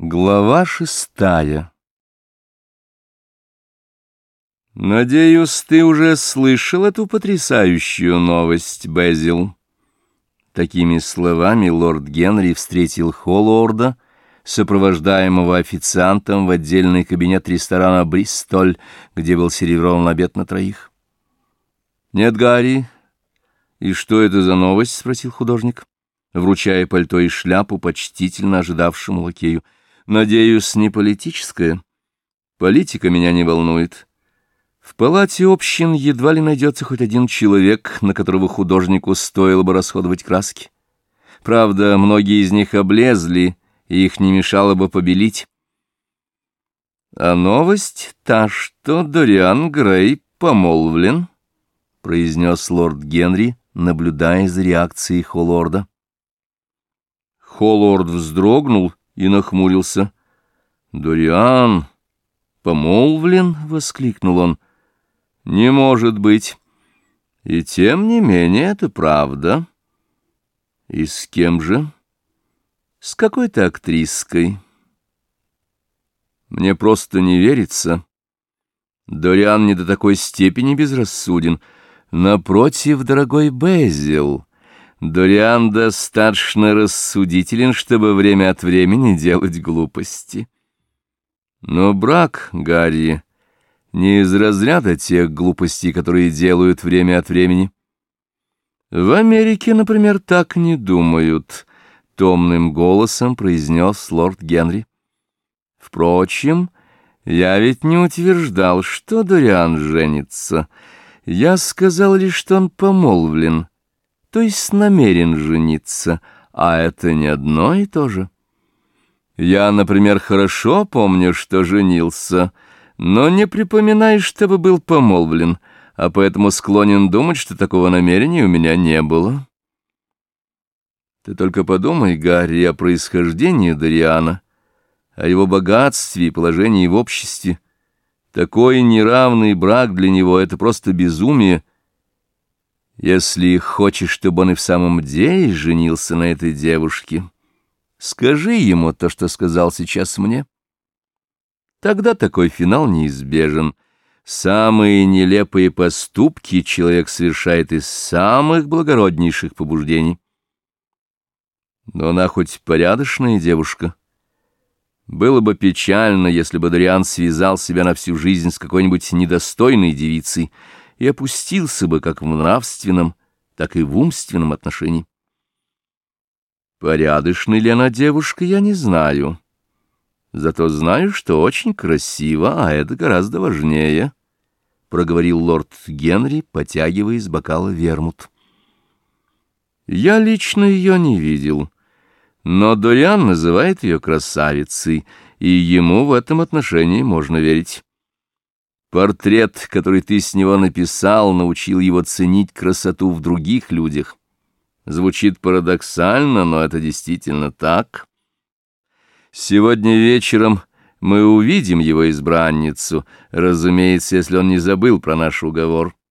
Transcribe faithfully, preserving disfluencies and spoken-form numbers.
Глава шестая. «Надеюсь, ты уже слышал эту потрясающую новость, Безил». Такими словами лорд Генри встретил Холлорда, сопровождаемого официантом в отдельный кабинет ресторана «Бристоль», где был сервирован обед на троих. «Нет, Гарри. И что это за новость?» — спросил художник, вручая пальто и шляпу почтительно ожидавшему лакею. «Надеюсь, не политическая. Политика меня не волнует. В палате общин едва ли найдется хоть один человек, на которого художнику стоило бы расходовать краски. Правда, многие из них облезли, и их не мешало бы побелить. А новость та, что Дориан Грей помолвлен», — произнес лорд Генри, наблюдая за реакцией Холлорда. Холлорд вздрогнул и нахмурился. «Дориан помолвлен?» — воскликнул он. «Не может быть. И тем не менее это правда. И с кем же? С какой-то актриской. Мне просто не верится. Дориан не до такой степени безрассуден. Напротив, дорогой Безил, Дориан достаточно рассудителен, чтобы время от времени делать глупости. Но брак, Гарри, не из разряда тех глупостей, которые делают время от времени. В Америке, например, так не думают», — томным голосом произнес лорд Генри. «Впрочем, я ведь не утверждал, что Дориан женится. Я сказал лишь, что он помолвлен, то есть намерен жениться, а это не одно и то же. Я, например, хорошо помню, что женился, но не припоминаю, чтобы был помолвлен, а поэтому склонен думать, что такого намерения у меня не было. Ты только подумай, Гарри, о происхождении Дориана, о его богатстве и положении в обществе. Такой неравный брак для него — это просто безумие. Если хочешь, чтобы он и в самом деле женился на этой девушке, скажи ему то, что сказал сейчас мне. Тогда такой финал неизбежен. Самые нелепые поступки человек совершает из самых благороднейших побуждений. Но она хоть порядочная девушка. Было бы печально, если бы Дориан связал себя на всю жизнь с какой-нибудь недостойной девицей и опустился бы как в нравственном, так и в умственном отношении. Порядочной ли она девушка, я не знаю. Зато знаю, что очень красиво, а это гораздо важнее, — проговорил лорд Генри, потягивая из бокала вермут. Я лично ее не видел, но Дориан называет ее красавицей, и ему в этом отношении можно верить. Портрет, который ты с него написал, научил его ценить красоту в других людях. Звучит парадоксально, но это действительно так. Сегодня вечером мы увидим его избранницу, разумеется, если он не забыл про наш уговор.